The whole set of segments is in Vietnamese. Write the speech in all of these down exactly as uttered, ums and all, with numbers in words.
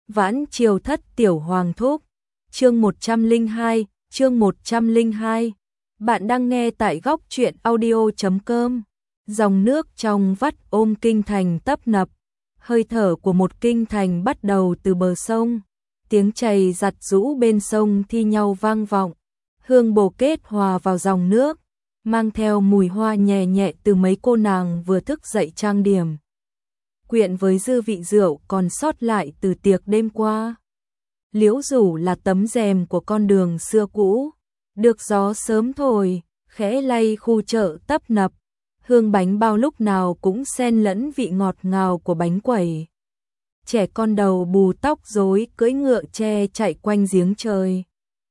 Vãn Triều Thất Tiểu Hoàng Thúc, chương một trăm lẻ hai, chương một trăm lẻ hai. Bạn đang nghe tại góc truyện audio chấm com. Dòng nước trong vắt ôm kinh thành tấp nập, hơi thở của một kinh thành bắt đầu từ bờ sông, tiếng chày giặt rũ bên sông thi nhau vang vọng, hương bồ kết hòa vào dòng nước, mang theo mùi hoa nhẹ nhẹ từ mấy cô nàng vừa thức dậy trang điểm, quyện với dư vị rượu còn sót lại từ tiệc đêm qua. Liễu rủ là tấm rèm của con đường xưa cũ, được gió sớm thổi, khẽ lay khu chợ tấp nập, hương bánh bao lúc nào cũng xen lẫn vị ngọt ngào của bánh quẩy. Trẻ con đầu bù tóc rối cưỡi ngựa tre chạy quanh giếng trời.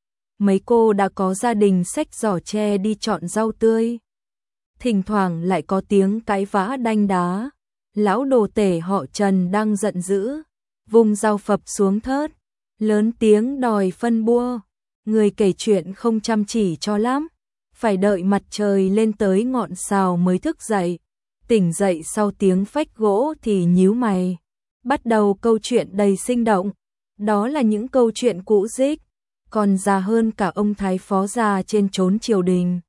Mấy cô đã có gia đình xách giỏ tre đi chọn rau tươi. Thỉnh thoảng lại có tiếng cãi vã đanh đá. Lão đồ tể họ Trần đang giận dữ, vùng dao phập xuống thớt, lớn tiếng đòi phân bua. Người kể chuyện không chăm chỉ cho lắm, phải đợi mặt trời lên tới ngọn sào mới thức dậy. Tỉnh dậy sau tiếng phách gỗ thì nhíu mày. Bắt đầu câu chuyện đầy sinh động, đó là những câu chuyện cũ rích, còn già hơn cả ông thái phó già trên trốn triều đình.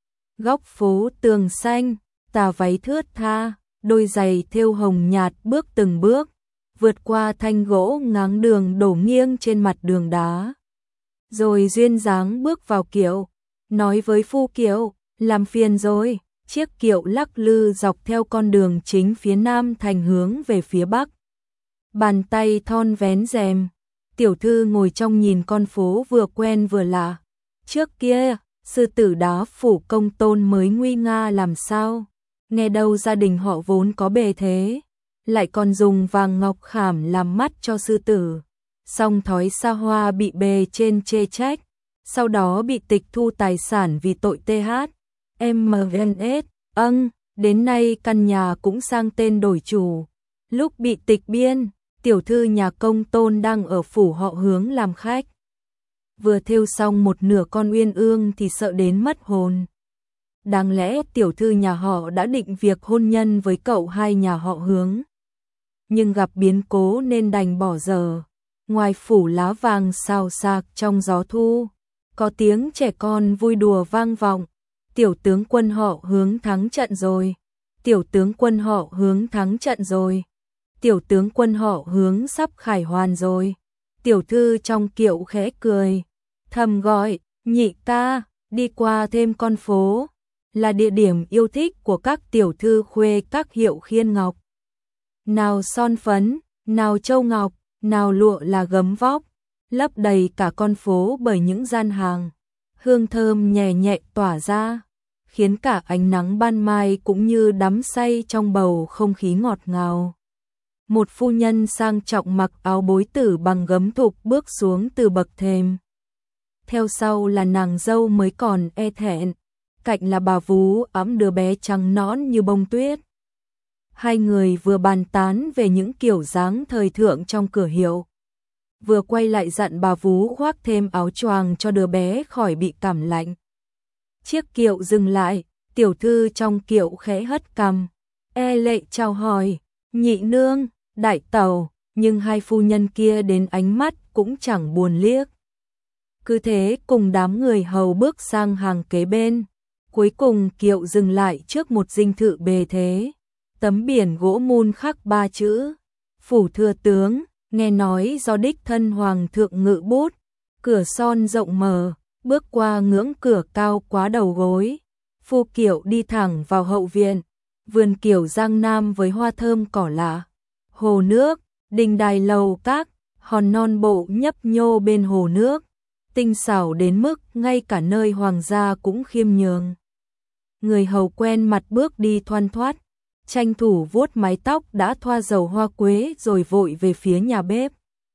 Góc phố tường xanh, tà váy thướt tha, đôi giày thêu hồng nhạt bước từng bước, vượt qua thanh gỗ ngáng đường đổ nghiêng trên mặt đường đá. Rồi duyên dáng bước vào kiệu, nói với phu kiệu, làm phiền rồi. Chiếc kiệu lắc lư dọc theo con đường chính phía nam thành hướng về phía bắc. Bàn tay thon vén rèm, tiểu thư ngồi trong nhìn con phố vừa quen vừa lạ. Trước kia, sư tử đá phủ Công Tôn mới nguy nga làm sao, nghe đâu gia đình họ vốn có bề thế, lại còn dùng vàng ngọc khảm làm mắt cho sư tử. Song thói xa hoa bị bề trên chê trách, sau đó bị tịch thu tài sản vì tội tê hát, em en ét, âng, đến nay căn nhà cũng sang tên đổi chủ. Lúc bị tịch biên, tiểu thư nhà Công Tôn đang ở phủ họ Hướng làm khách. Vừa thêu xong một nửa con uyên ương thì sợ đến mất hồn. Đáng lẽ tiểu thư nhà họ đã định việc hôn nhân với cậu hai nhà họ Hướng, nhưng gặp biến cố nên đành bỏ dở. Ngoài phủ lá vàng xào xạc trong gió thu, có tiếng trẻ con vui đùa vang vọng. Tiểu tướng quân họ Hướng thắng trận rồi. Tiểu tướng quân họ Hướng thắng trận rồi. Tiểu tướng quân họ Hướng sắp khải hoàn rồi. Tiểu thư trong kiệu khẽ cười, thầm gọi, nhị ca, đi qua thêm con phố, là địa điểm yêu thích của các tiểu thư khuê các hiệu Khiên Ngọc. Nào son phấn, nào châu ngọc, nào lụa là gấm vóc, lấp đầy cả con phố bởi những gian hàng. Hương thơm nhẹ nhẹ tỏa ra, khiến cả ánh nắng ban mai cũng như đắm say trong bầu không khí ngọt ngào. Một phu nhân sang trọng mặc áo bối tử bằng gấm thục bước xuống từ bậc thềm. Theo sau là nàng dâu mới còn e thẹn, cạnh là bà vú ẵm đứa bé trắng nõn như bông tuyết. Hai người vừa bàn tán về những kiểu dáng thời thượng trong cửa hiệu, vừa quay lại dặn bà vú khoác thêm áo choàng cho đứa bé khỏi bị cảm lạnh. Chiếc kiệu dừng lại, tiểu thư trong kiệu khẽ hất cằm, e lệ chào hỏi, nhị nương, đại tẩu, nhưng hai phu nhân kia đến ánh mắt cũng chẳng buồn liếc. Cứ thế cùng đám người hầu bước sang hàng kế bên, cuối cùng kiệu dừng lại trước một dinh thự bề thế. Tấm biển gỗ mun khắc ba chữ, phủ thừa tướng, nghe nói do đích thân hoàng thượng ngự bút. Cửa son rộng mở, bước qua ngưỡng cửa cao quá đầu gối. Phu kiệu đi thẳng vào hậu viện, vườn kiểu giang nam với hoa thơm cỏ lạ. Hồ nước, đình đài lầu các, hòn non bộ nhấp nhô bên hồ nước, tinh xảo đến mức ngay cả nơi hoàng gia cũng khiêm nhường. Người hầu quen mặt bước đi thoăn thoắt, tranh thủ vuốt mái tóc đã thoa dầu hoa quế rồi vội về phía nhà bếp.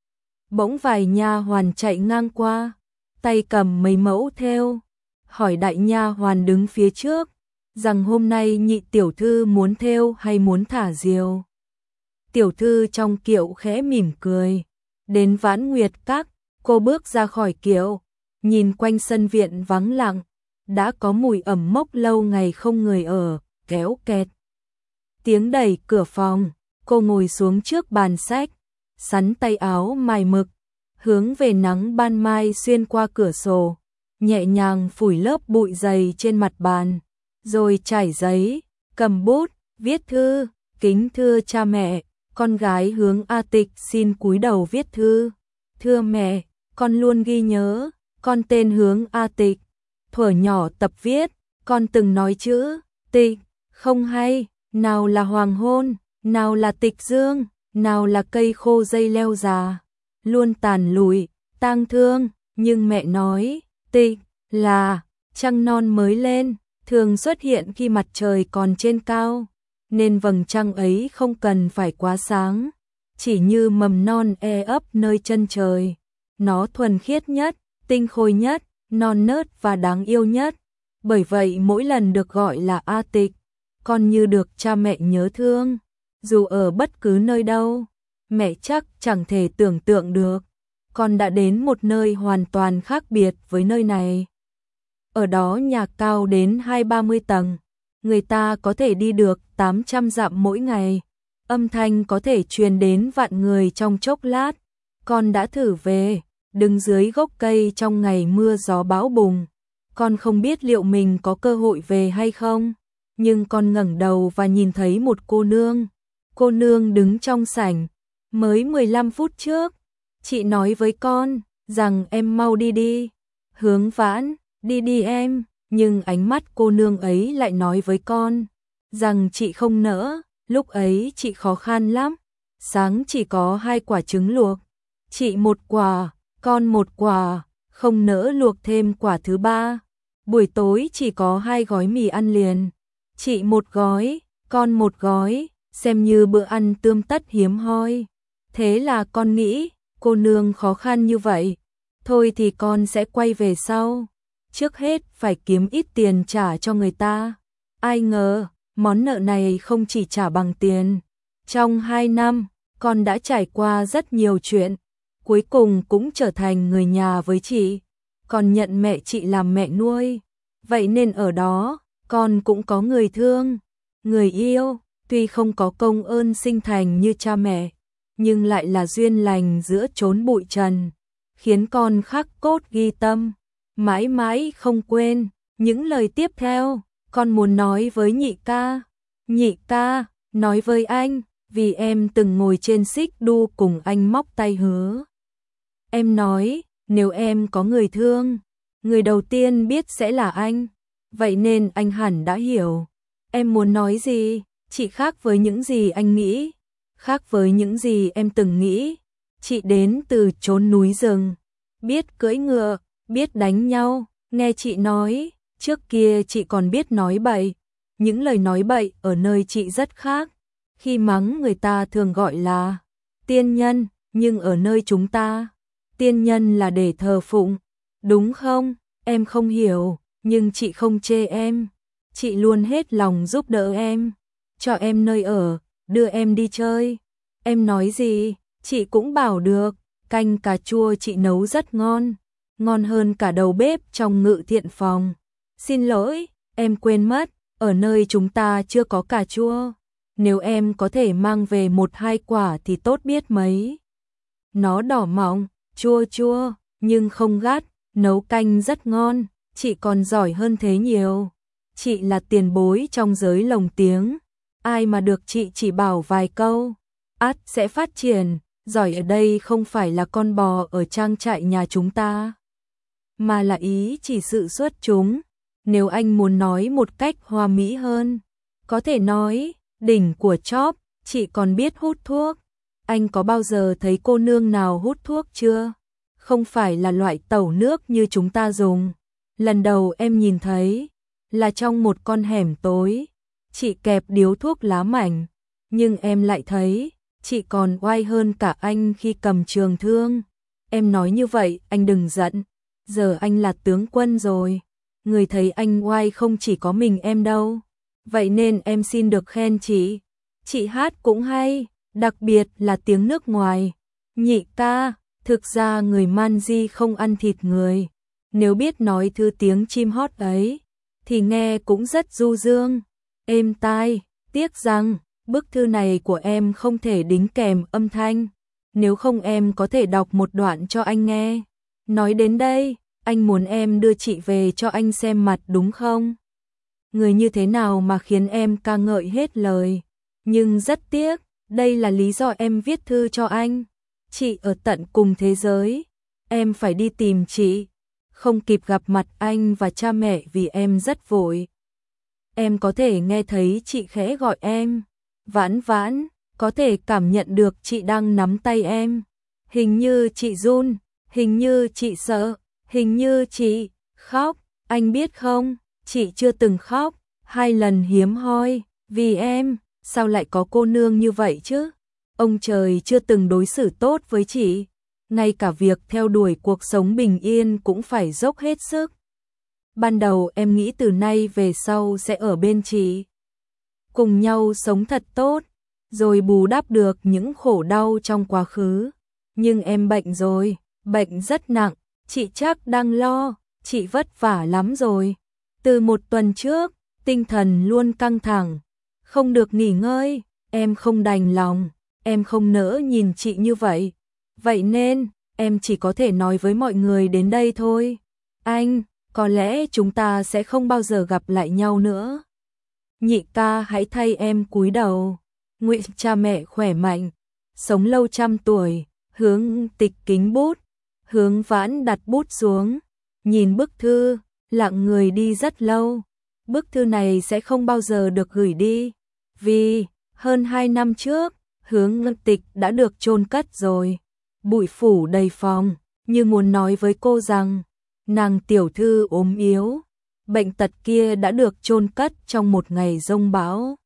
Bỗng vài nha hoàn chạy ngang qua, tay cầm mấy mẫu thêu, hỏi đại nha hoàn đứng phía trước, rằng hôm nay nhị tiểu thư muốn thêu hay muốn thả diều. Tiểu thư trong kiệu khẽ mỉm cười, đến Vãn Nguyệt Các, cô bước ra khỏi kiệu, nhìn quanh sân viện vắng lặng, đã có mùi ẩm mốc lâu ngày không người ở, kéo kẹt. Tiếng đẩy cửa phòng, cô ngồi xuống trước bàn sách, sắn tay áo mài mực, hướng về nắng ban mai xuyên qua cửa sổ, nhẹ nhàng phủi lớp bụi dày trên mặt bàn, rồi trải giấy, cầm bút, viết thư, kính thưa cha mẹ, con gái hướng A Tịch xin cúi đầu viết thư. Thưa mẹ, con luôn ghi nhớ, con tên hướng A Tịch. Thuở nhỏ tập viết, con từng nói chữ tịch không hay, nào là hoàng hôn, nào là tịch dương, nào là cây khô dây leo già, luôn tàn lụi, tang thương, nhưng mẹ nói, tịch là trăng non mới lên, thường xuất hiện khi mặt trời còn trên cao, nên vầng trăng ấy không cần phải quá sáng, chỉ như mầm non e ấp nơi chân trời, nó thuần khiết nhất, tinh khôi nhất, non nớt và đáng yêu nhất. Bởi vậy mỗi lần được gọi là A Tịch, con như được cha mẹ nhớ thương, dù ở bất cứ nơi đâu, mẹ chắc chẳng thể tưởng tượng được, con đã đến một nơi hoàn toàn khác biệt với nơi này. Ở đó nhà cao đến hai ba mươi tầng, người ta có thể đi được tám trăm dặm mỗi ngày, âm thanh có thể truyền đến vạn người trong chốc lát. Con đã thử về, đứng dưới gốc cây trong ngày mưa gió bão bùng. Con không biết liệu mình có cơ hội về hay không, nhưng con ngẩng đầu và nhìn thấy một cô nương. Cô nương đứng trong sảnh, mới mười lăm phút trước, chị nói với con rằng em mau đi đi. Hướng Vãn, đi đi em, nhưng ánh mắt cô nương ấy lại nói với con rằng chị không nỡ, lúc ấy chị khó khăn lắm. Sáng chỉ có hai quả trứng luộc, chị một quả, con một quả, không nỡ luộc thêm quả thứ ba. Buổi tối chỉ có hai gói mì ăn liền, chị một gói, con một gói, xem như bữa ăn tươm tất hiếm hoi. Thế là con nghĩ, cô nương khó khăn như vậy, thôi thì con sẽ quay về sau. Trước hết phải kiếm ít tiền trả cho người ta. Ai ngờ, món nợ này không chỉ trả bằng tiền. Trong hai năm, con đã trải qua rất nhiều chuyện, cuối cùng cũng trở thành người nhà với chị, còn nhận mẹ chị làm mẹ nuôi. Vậy nên ở đó, con cũng có người thương, người yêu, tuy không có công ơn sinh thành như cha mẹ, nhưng lại là duyên lành giữa chốn bụi trần, khiến con khắc cốt ghi tâm, mãi mãi không quên. Những lời tiếp theo, con muốn nói với nhị ca. Nhị ca, nói với anh, vì em từng ngồi trên xích đu cùng anh móc tay hứa. Em nói, nếu em có người thương, người đầu tiên biết sẽ là anh. Vậy nên anh hẳn đã hiểu. Em muốn nói gì, chị khác với những gì anh nghĩ, khác với những gì em từng nghĩ. Chị đến từ chốn núi rừng, biết cưỡi ngựa, biết đánh nhau. Nghe chị nói, trước kia chị còn biết nói bậy. Những lời nói bậy ở nơi chị rất khác. Khi mắng người ta thường gọi là tiên nhân, nhưng ở nơi chúng ta, tiên nhân là để thờ phụng. Đúng không? Em không hiểu, nhưng chị không chê em. Chị luôn hết lòng giúp đỡ em, cho em nơi ở, đưa em đi chơi. Em nói gì, chị cũng bảo được. Canh cà chua chị nấu rất ngon, ngon hơn cả đầu bếp trong Ngự Thiện phòng. Xin lỗi, em quên mất, ở nơi chúng ta chưa có cà chua. Nếu em có thể mang về một hai quả thì tốt biết mấy. Nó đỏ mọng, chua chua, nhưng không gắt, nấu canh rất ngon, chị còn giỏi hơn thế nhiều. Chị là tiền bối trong giới lồng tiếng, ai mà được chị chỉ bảo vài câu, ắt sẽ phát triển. Giỏi ở đây không phải là con bò ở trang trại nhà chúng ta, mà là ý chỉ sự xuất chúng. Nếu anh muốn nói một cách hoa mỹ hơn, có thể nói, đỉnh của chóp, chị còn biết hút thuốc. Anh có bao giờ thấy cô nương nào hút thuốc chưa? Không phải là loại tẩu nước như chúng ta dùng. Lần đầu em nhìn thấy là trong một con hẻm tối, chị kẹp điếu thuốc lá mảnh, nhưng em lại thấy chị còn oai hơn cả anh khi cầm trường thương. Em nói như vậy, anh đừng giận. Giờ anh là tướng quân rồi, người thấy anh oai không chỉ có mình em đâu. Vậy nên em xin được khen chị. Chị hát cũng hay, đặc biệt là tiếng nước ngoài. Nhị ca, thực ra người Manji không ăn thịt người. Nếu biết nói thứ tiếng chim hót ấy, thì nghe cũng rất du dương, êm tai. Tiếc rằng bức thư này của em không thể đính kèm âm thanh, nếu không em có thể đọc một đoạn cho anh nghe. Nói đến đây, anh muốn em đưa chị về cho anh xem mặt đúng không? Người như thế nào mà khiến em ca ngợi hết lời. Nhưng rất tiếc, đây là lý do em viết thư cho anh. Chị ở tận cùng thế giới, em phải đi tìm chị. Không kịp gặp mặt anh và cha mẹ vì em rất vội. Em có thể nghe thấy chị khẽ gọi em. Vãn Vãn, có thể cảm nhận được chị đang nắm tay em. Hình như chị run, hình như chị sợ, hình như chị khóc. Anh biết không, chị chưa từng khóc, hai lần hiếm hoi, vì em, sao lại có cô nương như vậy chứ? Ông trời chưa từng đối xử tốt với chị, ngay cả việc theo đuổi cuộc sống bình yên cũng phải dốc hết sức. Ban đầu em nghĩ từ nay về sau sẽ ở bên chị, cùng nhau sống thật tốt, rồi bù đắp được những khổ đau trong quá khứ. Nhưng em bệnh rồi, bệnh rất nặng, chị chắc đang lo, chị vất vả lắm rồi. Từ một tuần trước, tinh thần luôn căng thẳng, không được nghỉ ngơi, em không đành lòng, em không nỡ nhìn chị như vậy. Vậy nên, em chỉ có thể nói với mọi người đến đây thôi. Anh, có lẽ chúng ta sẽ không bao giờ gặp lại nhau nữa. Nhị ca hãy thay em cúi đầu. Nguyện cha mẹ khỏe mạnh, sống lâu trăm tuổi. Hướng Tịch kính bút, Hướng Vãn đặt bút xuống, nhìn bức thư, lặng người đi rất lâu. Bức thư này sẽ không bao giờ được gửi đi, vì hơn hai năm trước, Hướng Tịch đã được chôn cất rồi. Bụi phủ đầy phòng, như muốn nói với cô rằng, nàng tiểu thư ốm yếu, bệnh tật kia đã được chôn cất trong một ngày giông bão.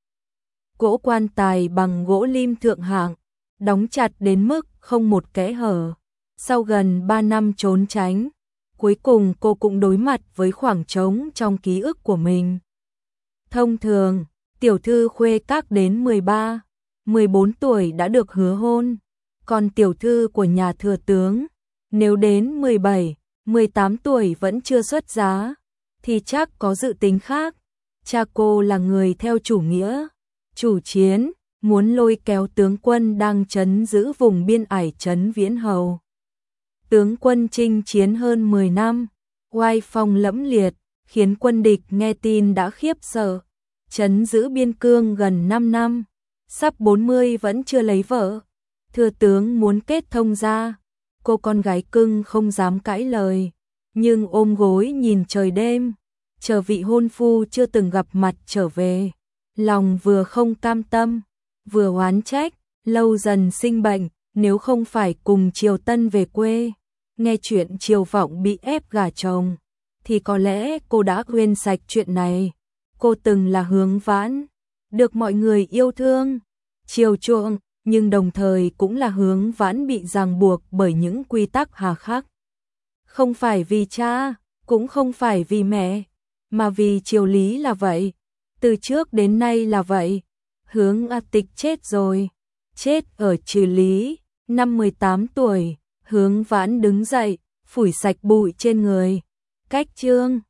Cỗ quan tài bằng gỗ lim thượng hạng, đóng chặt đến mức không một kẽ hở. Sau gần ba năm trốn tránh, cuối cùng cô cũng đối mặt với khoảng trống trong ký ức của mình. Thông thường, tiểu thư khuê các đến mười ba, mười bốn tuổi đã được hứa hôn, còn tiểu thư của nhà thừa tướng, nếu đến mười bảy, mười tám tuổi vẫn chưa xuất giá, thì chắc có dự tính khác. Cha cô là người theo chủ nghĩa, chủ chiến, muốn lôi kéo tướng quân đang trấn giữ vùng biên ải trấn Viễn Hầu. Tướng quân chinh chiến hơn mười năm, oai phong lẫm liệt, khiến quân địch nghe tin đã khiếp sợ. Trấn giữ biên cương gần năm năm, sắp bốn mươi vẫn chưa lấy vợ. Thừa tướng muốn kết thông gia, cô con gái cưng không dám cãi lời, nhưng ôm gối nhìn trời đêm, chờ vị hôn phu chưa từng gặp mặt trở về. Lòng vừa không cam tâm, vừa oán trách, lâu dần sinh bệnh, nếu không phải cùng Triều Tân về quê, nghe chuyện Triều Vọng bị ép gả chồng, thì có lẽ cô đã quên sạch chuyện này. Cô từng là Hướng Vãn, được mọi người yêu thương, chiều chuộng, nhưng đồng thời cũng là Hướng Vãn bị ràng buộc bởi những quy tắc hà khắc. Không phải vì cha, cũng không phải vì mẹ, mà vì triều lý là vậy, từ trước đến nay là vậy. Hướng A Tịch chết rồi, chết ở triều lý, năm mười tám tuổi, Hướng Vãn đứng dậy, phủi sạch bụi trên người. Cách chương